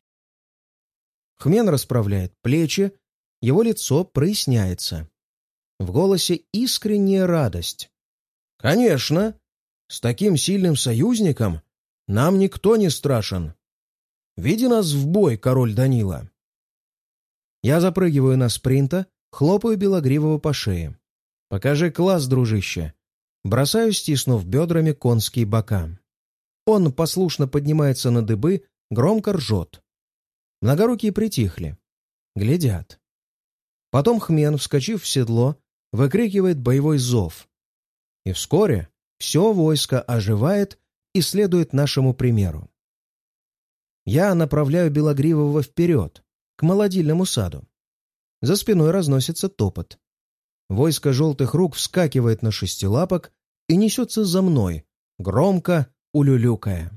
Speaker 1: Хмен расправляет плечи, его лицо проясняется. В голосе искренняя радость. «Конечно! С таким сильным союзником нам никто не страшен. Веди нас в бой, король Данила». Я запрыгиваю на спринта, хлопаю Белогривого по шее. «Покажи класс, дружище!» Бросаю, стиснув бедрами конские бока. Он послушно поднимается на дыбы, громко ржет. Многорукие притихли. Глядят. Потом Хмен, вскочив в седло, выкрикивает боевой зов. И вскоре все войско оживает и следует нашему примеру. Я направляю Белогривого вперед, к молодильному саду. За спиной разносится топот. Войско желтых рук вскакивает на шестилапок и несется за мной, громко улюлюкая.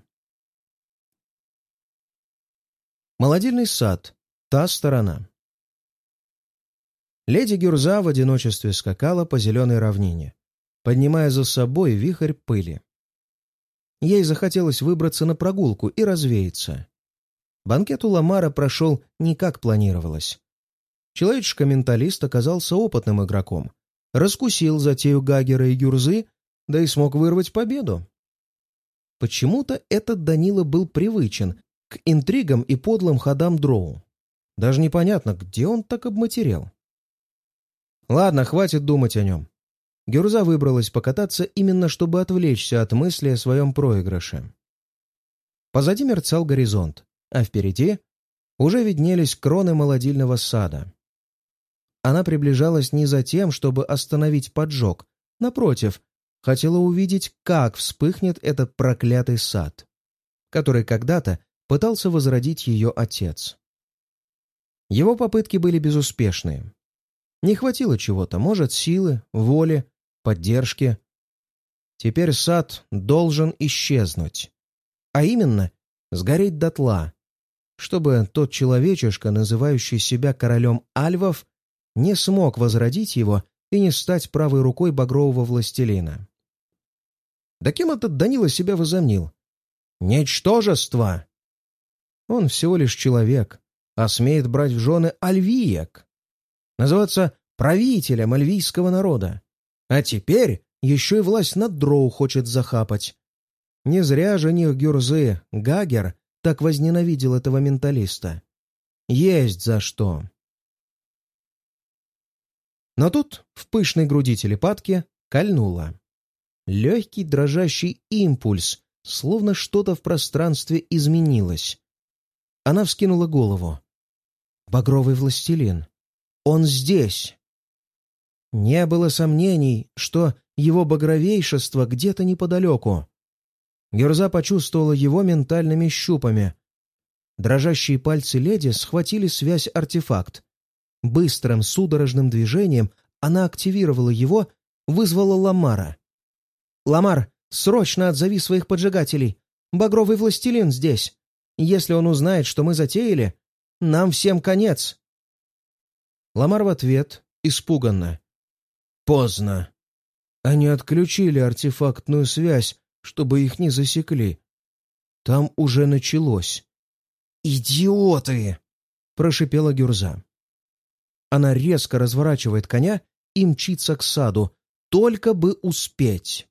Speaker 1: Молодильный сад. Та сторона. Леди Гюрза в одиночестве скакала по зеленой равнине, поднимая за собой вихрь пыли. Ей захотелось выбраться на прогулку и развеяться. Банкет у Ламара прошел не как планировалось. Человечишка-менталист оказался опытным игроком, раскусил затею Гагера и Гюрзы, да и смог вырвать победу. Почему-то этот Данила был привычен к интригам и подлым ходам дроу. Даже непонятно, где он так обматерел. Ладно, хватит думать о нем. Гюрза выбралась покататься именно чтобы отвлечься от мысли о своем проигрыше. Позади мерцал горизонт, а впереди уже виднелись кроны молодильного сада. Она приближалась не за тем, чтобы остановить поджог. Напротив, хотела увидеть, как вспыхнет этот проклятый сад, который когда-то пытался возродить ее отец. Его попытки были безуспешные. Не хватило чего-то, может, силы, воли, поддержки. Теперь сад должен исчезнуть. А именно, сгореть дотла, чтобы тот человечишка, называющий себя королем альвов, не смог возродить его и не стать правой рукой багрового властелина. Да кем этот Данила себя возомнил? Ничтожество! Он всего лишь человек, а смеет брать в жены альвиек, называться правителем альвийского народа. А теперь еще и власть над дроу хочет захапать. Не зря жених Гюрзы, Гагер, так возненавидел этого менталиста. Есть за что. Но тут в пышной груди телепатки кольнуло. Легкий дрожащий импульс, словно что-то в пространстве изменилось. Она вскинула голову. Багровый властелин. Он здесь. Не было сомнений, что его багровейшество где-то неподалеку. Гюрза почувствовала его ментальными щупами. Дрожащие пальцы леди схватили связь-артефакт. Быстрым судорожным движением она активировала его, вызвала Ламара. «Ламар, срочно отзови своих поджигателей! Багровый властелин здесь! Если он узнает, что мы затеяли, нам всем конец!» Ламар в ответ испуганно. «Поздно. Они отключили артефактную связь, чтобы их не засекли. Там уже началось». «Идиоты!» — прошипела Гюрза. Она резко разворачивает коня и мчится к саду, только бы успеть.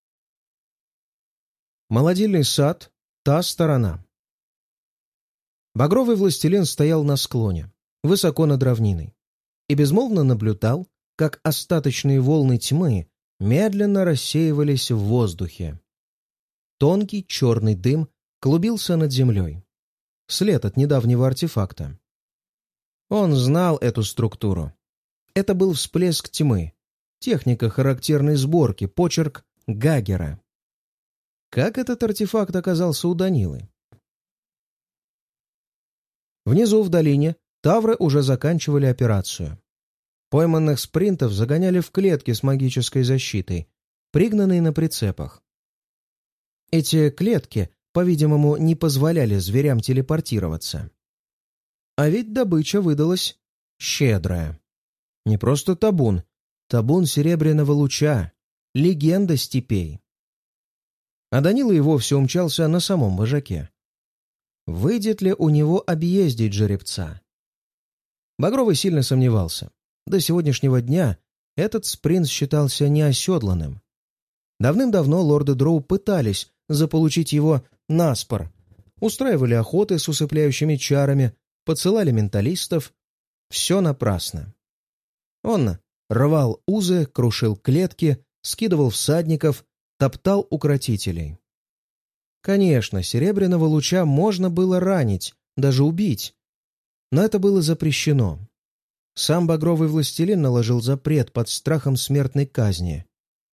Speaker 1: Молодильный сад, та сторона. Багровый властелин стоял на склоне, высоко над равниной, и безмолвно наблюдал, как остаточные волны тьмы медленно рассеивались в воздухе. Тонкий черный дым клубился над землей. След от недавнего артефакта. Он знал эту структуру. Это был всплеск тьмы, техника характерной сборки, почерк Гагера. Как этот артефакт оказался у Данилы? Внизу в долине тавры уже заканчивали операцию. Пойманных спринтов загоняли в клетки с магической защитой, пригнанные на прицепах. Эти клетки, по-видимому, не позволяли зверям телепортироваться. А ведь добыча выдалась щедрая. Не просто табун, табун серебряного луча, легенда степей. А Данила и вовсе умчался на самом вожаке. Выйдет ли у него объездить жеребца? Багровый сильно сомневался. До сегодняшнего дня этот спринт считался неоседланным. Давным-давно лорды Дроу пытались заполучить его наспор, устраивали охоты с усыпляющими чарами, подсылали менталистов. Все напрасно. Он рвал узы, крушил клетки, скидывал всадников, топтал укротителей. Конечно, серебряного луча можно было ранить, даже убить, но это было запрещено. Сам багровый властелин наложил запрет под страхом смертной казни.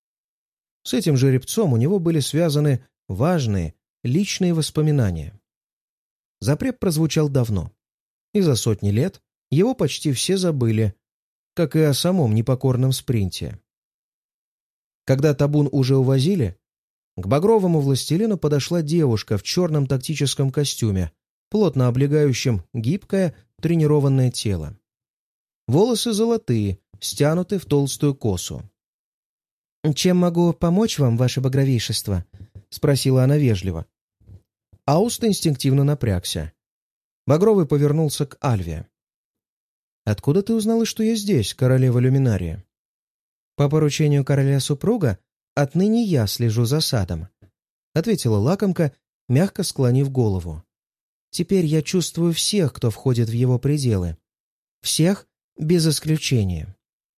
Speaker 1: С этим жеребцом у него были связаны важные личные воспоминания. Запрет прозвучал давно, и за сотни лет его почти все забыли, как и о самом непокорном спринте. Когда табун уже увозили, к багровому властелину подошла девушка в черном тактическом костюме, плотно облегающем гибкое, тренированное тело. Волосы золотые, стянуты в толстую косу. «Чем могу помочь вам, ваше багровейшество?» — спросила она вежливо. Ауст инстинктивно напрягся. Багровый повернулся к Альве. «Откуда ты узнала, что я здесь, королева Люминария?» «По поручению короля-супруга отныне я слежу за садом», — ответила лакомка, мягко склонив голову. «Теперь я чувствую всех, кто входит в его пределы. Всех без исключения».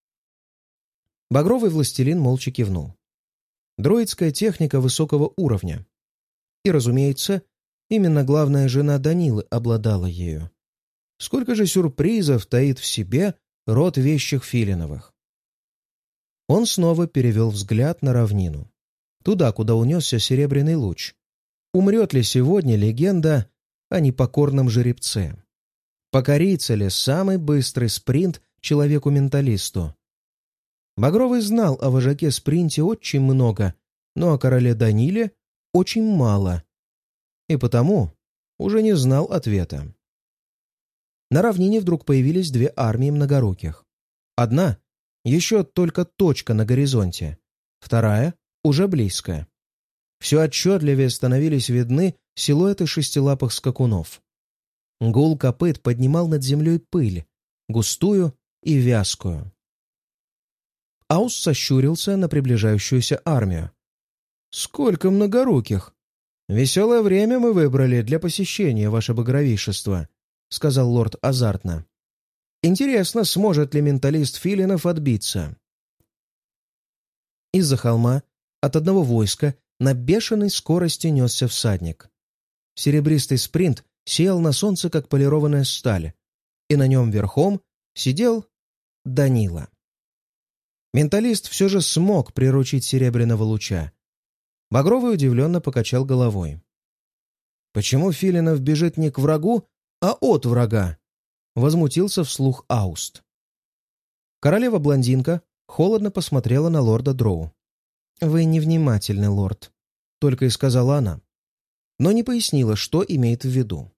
Speaker 1: Багровый властелин молча кивнул. Дроидская техника высокого уровня. И, разумеется, именно главная жена Данилы обладала ею. Сколько же сюрпризов таит в себе род вещих Филиновых. Он снова перевел взгляд на равнину. Туда, куда унесся серебряный луч. Умрет ли сегодня легенда о непокорном жеребце? Покорится ли самый быстрый спринт человеку-менталисту? Багровый знал о вожаке-спринте очень много, но о короле Даниле очень мало. И потому уже не знал ответа. На равнине вдруг появились две армии многоруких. Одна — еще только точка на горизонте, вторая — уже близко. Все отчетливее становились видны силуэты шестилапых скакунов. Гул копыт поднимал над землей пыль, густую и вязкую. Аус сощурился на приближающуюся армию. «Сколько многоруких! Веселое время мы выбрали для посещения, ваше багровейшество», — сказал лорд азартно. «Интересно, сможет ли менталист филинов отбиться?» Из-за холма от одного войска на бешеной скорости несся всадник. Серебристый спринт сиял на солнце, как полированная сталь, и на нем верхом сидел Данила. Менталист все же смог приручить серебряного луча. Багровый удивленно покачал головой. «Почему Филинов бежит не к врагу, а от врага?» — возмутился вслух Ауст. Королева-блондинка холодно посмотрела на лорда Дроу. «Вы невнимательный, лорд», — только и сказала она, но не пояснила, что имеет в виду.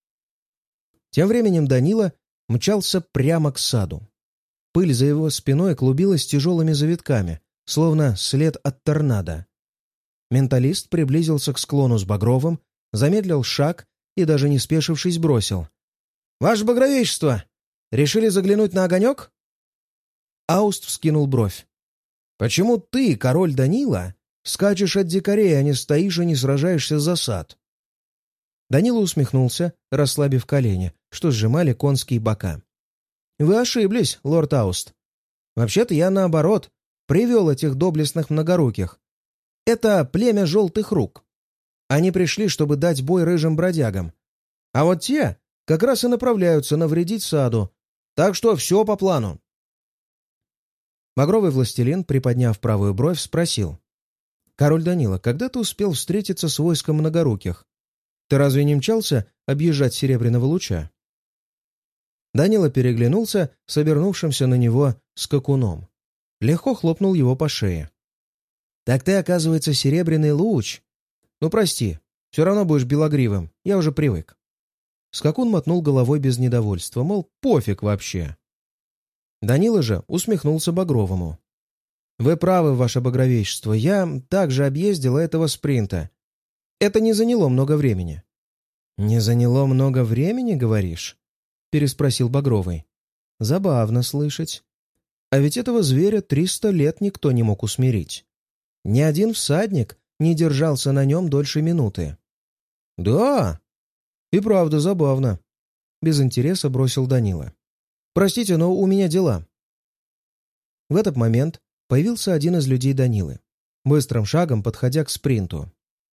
Speaker 1: Тем временем Данила мчался прямо к саду. Пыль за его спиной клубилась тяжелыми завитками, словно след от торнадо. Менталист приблизился к склону с Багровым, замедлил шаг и, даже не спешившись, бросил. «Ваше Багровейшество! Решили заглянуть на огонек?» Ауст вскинул бровь. «Почему ты, король Данила, скачешь от дикарей, а не стоишь и не сражаешься за сад?» Данила усмехнулся, расслабив колени, что сжимали конские бока. «Вы ошиблись, лорд Ауст. Вообще-то я, наоборот, привел этих доблестных многоруких. Это племя желтых рук. Они пришли, чтобы дать бой рыжим бродягам. А вот те как раз и направляются навредить саду. Так что все по плану». Багровый властелин, приподняв правую бровь, спросил. «Король Данила, когда ты успел встретиться с войском многоруких? Ты разве не мчался объезжать Серебряного луча?» Данила переглянулся с обернувшимся на него скакуном. Легко хлопнул его по шее. «Так ты, оказывается, Серебряный луч. Ну, прости, все равно будешь белогривым, я уже привык». Скакун мотнул головой без недовольства, мол, пофиг вообще. Данила же усмехнулся Багровому. «Вы правы, ваше багровейшество, я также объездил этого спринта. Это не заняло много времени». «Не заняло много времени, говоришь?» — переспросил Багровый. «Забавно слышать. А ведь этого зверя триста лет никто не мог усмирить. Ни один всадник не держался на нем дольше минуты». «Да, и правда забавно», — без интереса бросил Данила. «Простите, но у меня дела». В этот момент появился один из людей Данилы, быстрым шагом подходя к спринту.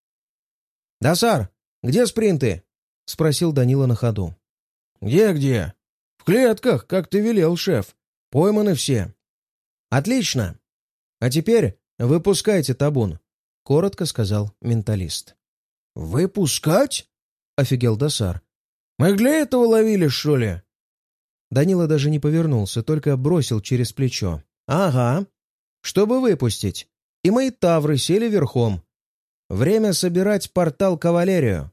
Speaker 1: «Досар, где спринты?» — спросил Данила на ходу. «Где-где? В клетках, как ты велел, шеф. Пойманы все». «Отлично. А теперь выпускайте табун», — коротко сказал менталист. «Выпускать?» — офигел Досар. «Мы для этого ловили, что ли?» Данила даже не повернулся, только бросил через плечо. «Ага. Чтобы выпустить. И мои тавры сели верхом. Время собирать портал кавалерию».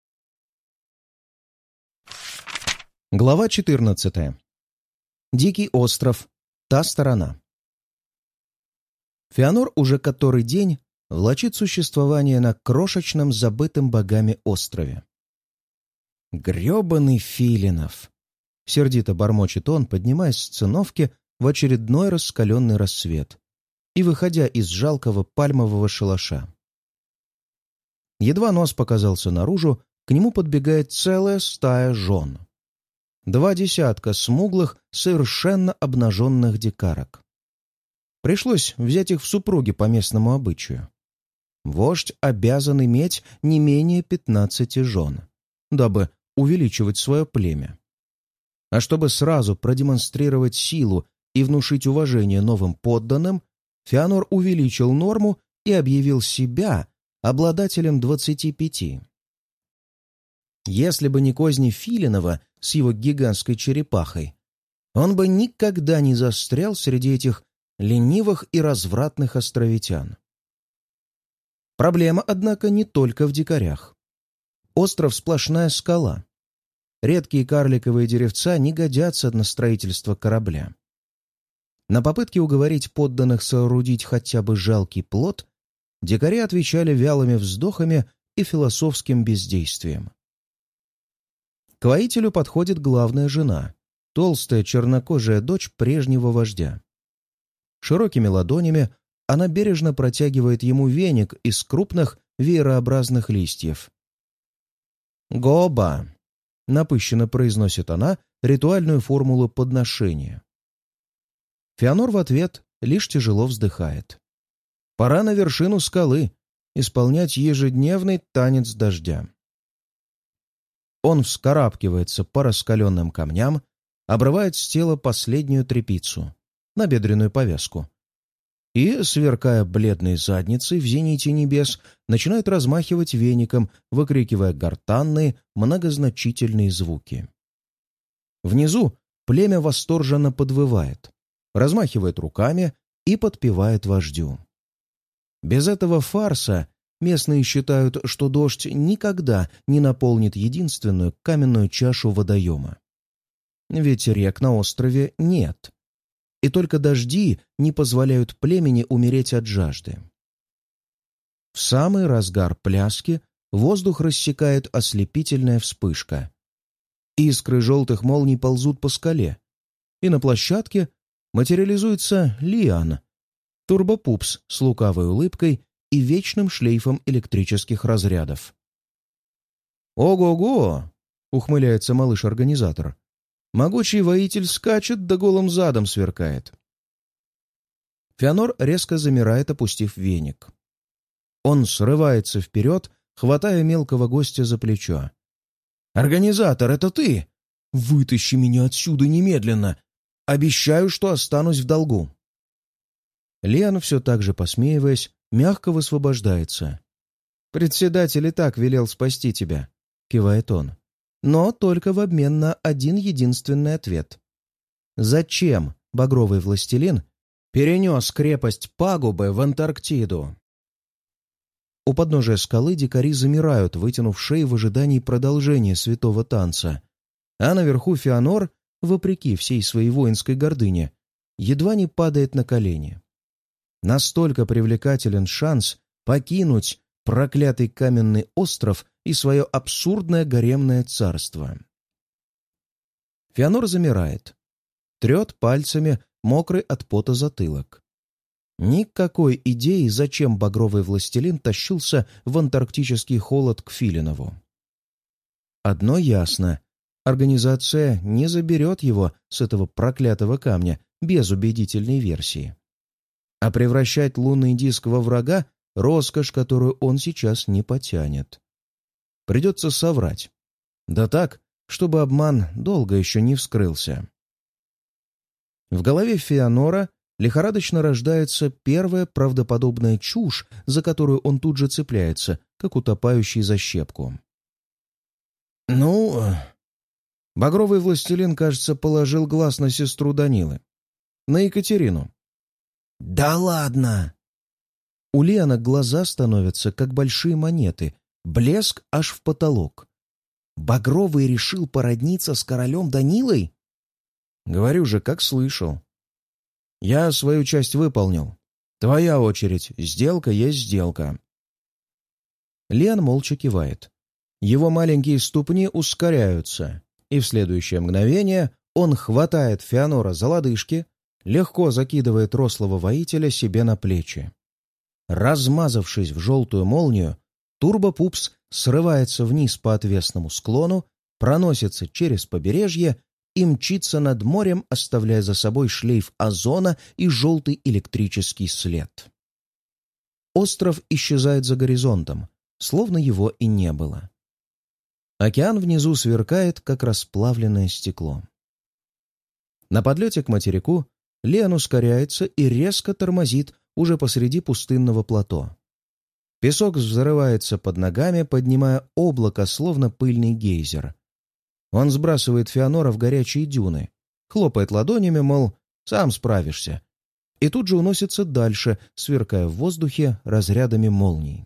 Speaker 1: Глава четырнадцатая. Дикий остров. Та сторона. Феонор уже который день влачит существование на крошечном, забытым богами острове. «Гребаный Филинов!» — сердито бормочет он, поднимаясь с циновки в очередной раскаленный рассвет и выходя из жалкого пальмового шалаша. Едва нос показался наружу, к нему подбегает целая стая жен. Два десятка смуглых, совершенно обнаженных дикарок. Пришлось взять их в супруги по местному обычаю. Вождь обязан иметь не менее пятнадцати жен, дабы увеличивать свое племя. А чтобы сразу продемонстрировать силу и внушить уважение новым подданным, Феонор увеличил норму и объявил себя обладателем двадцати пяти. Если бы не козни Филинова с его гигантской черепахой, он бы никогда не застрял среди этих ленивых и развратных островитян. Проблема, однако, не только в дикарях. Остров — сплошная скала. Редкие карликовые деревца не годятся на строительство корабля. На попытки уговорить подданных соорудить хотя бы жалкий плот дикари отвечали вялыми вздохами и философским бездействием. К воителю подходит главная жена, толстая чернокожая дочь прежнего вождя. Широкими ладонями она бережно протягивает ему веник из крупных веерообразных листьев. «Гоба!» — напыщенно произносит она ритуальную формулу подношения. Феонор в ответ лишь тяжело вздыхает. Пора на вершину скалы исполнять ежедневный танец дождя. Он вскарабкивается по раскаленным камням, обрывает с тела последнюю тряпицу, набедренную повязку, и, сверкая бледной задницей в зените небес, начинает размахивать веником, выкрикивая гортанные, многозначительные звуки. Внизу племя восторженно подвывает, размахивает руками и подпевает вождю. Без этого фарса местные считают, что дождь никогда не наполнит единственную каменную чашу водоема. Ведь рек на острове нет, и только дожди не позволяют племени умереть от жажды. В самый разгар пляски воздух рассекает ослепительная вспышка. Искры желтых молний ползут по скале, и на площадке материализуется Лиан, турбопупс с лукавой улыбкой и вечным шлейфом электрических разрядов. «Ого-го!» — ухмыляется малыш-организатор. «Могучий воитель скачет, да голым задом сверкает». Феонор резко замирает, опустив веник. Он срывается вперед, хватая мелкого гостя за плечо. «Организатор, это ты? Вытащи меня отсюда немедленно! Обещаю, что останусь в долгу!» Лиан, все так же посмеиваясь, мягко высвобождается. «Председатель и так велел спасти тебя», — кивает он. «Но только в обмен на один единственный ответ. Зачем багровый властелин перенес крепость Пагубы в Антарктиду?» У подножия скалы дикари замирают, вытянув шеи в ожидании продолжения святого танца, а наверху Феонор, вопреки всей своей воинской гордыне, едва не падает на колени. Настолько привлекателен шанс покинуть проклятый каменный остров и свое абсурдное гаремное царство. Феонор замирает, трет пальцами мокрый от пота затылок. Никакой идеи, зачем багровый властелин тащился в антарктический холод к Филинову. Одно ясно — организация не заберет его с этого проклятого камня без убедительной версии. А превращать лунный диск во врага — роскошь, которую он сейчас не потянет. Придется соврать. Да так, чтобы обман долго еще не вскрылся. В голове Феонора лихорадочно рождается первая правдоподобная чушь, за которую он тут же цепляется, как утопающий за щепку. «Ну...» Багровый властелин, кажется, положил глаз на сестру Данилы. На Екатерину. «Да ладно!» У Лиана глаза становятся, как большие монеты, блеск аж в потолок. Багровый решил породниться с королем Данилой? Говорю же, как слышал. Я свою часть выполнил. Твоя очередь. Сделка есть сделка. Лиан молча кивает. Его маленькие ступни ускоряются, и в следующее мгновение он хватает Феонора за лодыжки, легко закидывает рослого воителя себе на плечи. Размазавшись в желтую молнию, турбопупс срывается вниз по отвесному склону, проносится через побережье и мчится над морем, оставляя за собой шлейф озона и желтый электрический след. Остров исчезает за горизонтом, словно его и не было. Океан внизу сверкает, как расплавленное стекло. На подлете к материку Лиан ускоряется и резко тормозит уже посреди пустынного плато. Песок взрывается под ногами, поднимая облако, словно пыльный гейзер. Он сбрасывает Феонора в горячие дюны, хлопает ладонями, мол, сам справишься, и тут же уносится дальше, сверкая в воздухе разрядами молний.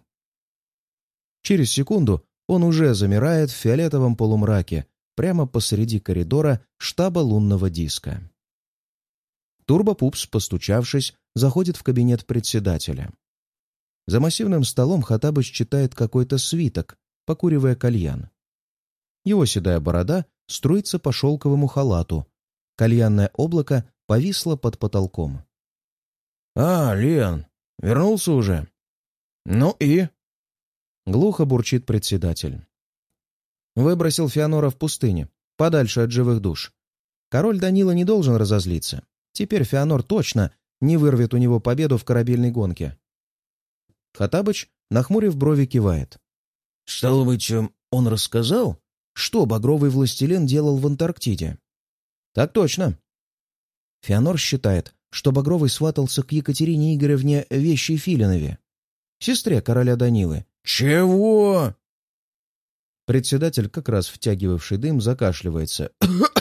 Speaker 1: Через секунду он уже замирает в фиолетовом полумраке прямо посреди коридора штаба лунного диска. Турбопупс, постучавшись, заходит в кабинет председателя. За массивным столом Хоттабыч читает какой-то свиток, покуривая кальян. Его седая борода струится по шелковому халату. Кальянное облако повисло под потолком. «А, Лен, вернулся уже? Ну и?» Глухо бурчит председатель. Выбросил Феонора в пустыне, подальше от живых душ. Король Данила не должен разозлиться. Теперь Феонор точно не вырвет у него победу в корабельной гонке. Хоттабыч, нахмурив брови, кивает. «Стало быть, он рассказал, что багровый властелин делал в Антарктиде?» «Так точно». Феонор считает, что багровый сватался к Екатерине Игоревне Вещей Филинове, сестре короля Данилы. «Чего?» Председатель, как раз втягивавший дым, закашливается.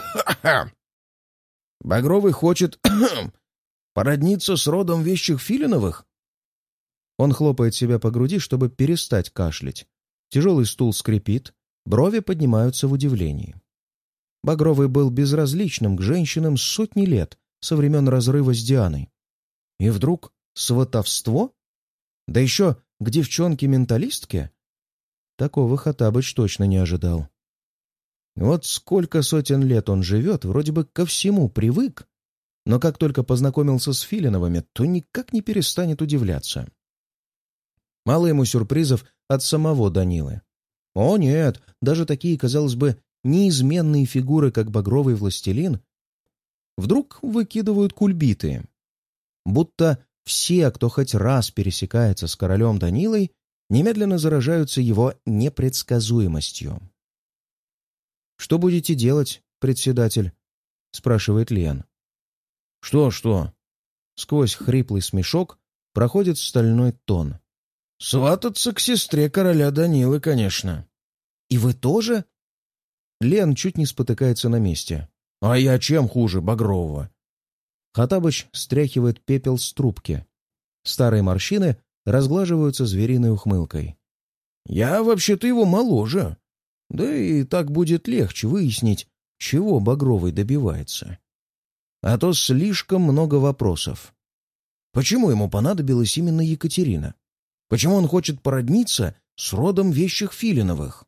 Speaker 1: «Багровый хочет породниться с родом Вещих Филиновых?» Он хлопает себя по груди, чтобы перестать кашлять. Тяжелый стул скрипит, брови поднимаются в удивлении. Багровый был безразличным к женщинам с сотни лет, со времен разрыва с Дианой. И вдруг сватовство? Да еще к девчонке-менталистке? Такого Хоттабыч точно не ожидал. Вот сколько сотен лет он живет, вроде бы ко всему привык, но как только познакомился с Филиновыми, то никак не перестанет удивляться. Мало ему сюрпризов от самого Данилы. О нет, даже такие, казалось бы, неизменные фигуры, как багровый властелин, вдруг выкидывают кульбиты. Будто все, кто хоть раз пересекается с королем Данилой, немедленно заражаются его непредсказуемостью. «Что будете делать, председатель?» — спрашивает Лен. «Что-что?» Сквозь хриплый смешок проходит стальной тон. «Свататься к сестре короля Данилы, конечно». «И вы тоже?» Лен чуть не спотыкается на месте. «А я чем хуже Багрового?» Хоттабыч стряхивает пепел с трубки. Старые морщины разглаживаются звериной ухмылкой. «Я вообще-то его моложе. Да и так будет легче выяснить, чего Багровый добивается. А то слишком много вопросов. Почему ему понадобилась именно Екатерина? Почему он хочет породниться с родом Вещих Филиновых?»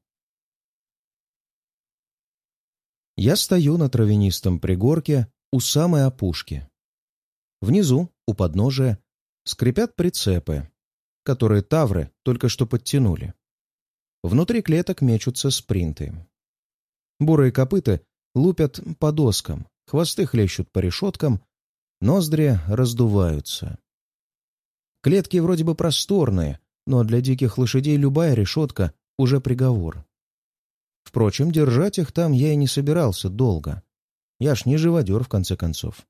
Speaker 1: Я стою на травянистом пригорке у самой опушки. Внизу, у подножия, скрипят прицепы, которые тавры только что подтянули. Внутри клеток мечутся спринты. Бурые копыта лупят по доскам, хвосты хлещут по решеткам, ноздри раздуваются. Клетки вроде бы просторные, но для диких лошадей любая решетка уже приговор. Впрочем, держать их там я и не собирался долго. Я ж не живодер, в конце концов.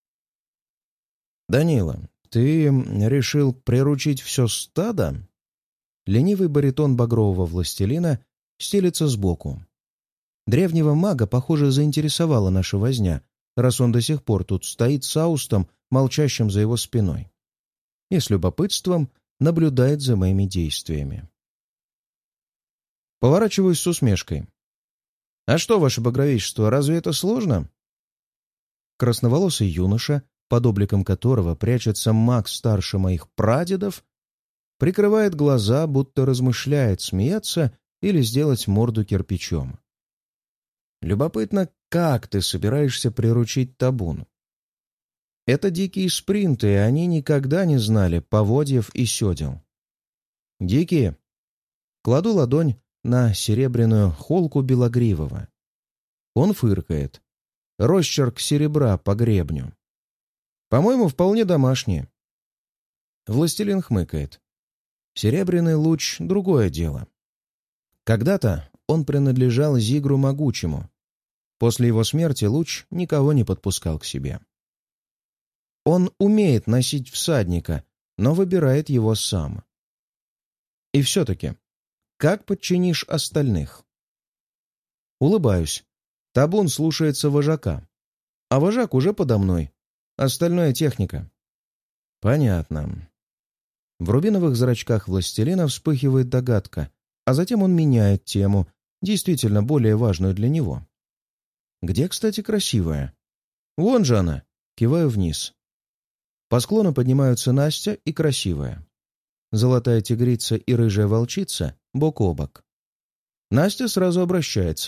Speaker 1: «Данила, ты решил приручить все стадо?» Ленивый баритон багрового властелина стелется сбоку. Древнего мага, похоже, заинтересовала наша возня, раз он до сих пор тут стоит с аустом, молчащим за его спиной, и с любопытством наблюдает за моими действиями. Поворачиваюсь с усмешкой. «А что, ваше багровейшество, разве это сложно?» Красноволосый юноша, под обликом которого прячется маг старше моих прадедов, прикрывает глаза, будто размышляет, смеяться или сделать морду кирпичом. «Любопытно, как ты собираешься приручить табун?» Это дикие спринты, и они никогда не знали поводьев и седел. «Дикие?» Кладу ладонь на серебряную холку белогривого. Он фыркает. Росчерк серебра по гребню. «По-моему, вполне домашние». Властелин хмыкает. Серебряный луч — другое дело. Когда-то он принадлежал Зигру Могучему. После его смерти луч никого не подпускал к себе. Он умеет носить всадника, но выбирает его сам. И все-таки, как подчинишь остальных? Улыбаюсь. Табун слушается вожака. А вожак уже подо мной. Остальное — техника. Понятно. В рубиновых зрачках властелина вспыхивает догадка, а затем он меняет тему, действительно более важную для него. «Где, кстати, красивая?» «Вон же она!» Киваю вниз. По склону поднимаются Настя и красивая. Золотая тигрица и рыжая волчица бок о бок. Настя сразу обращается.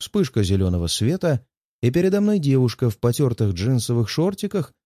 Speaker 1: Вспышка зеленого света, и передо мной девушка в потертых джинсовых шортиках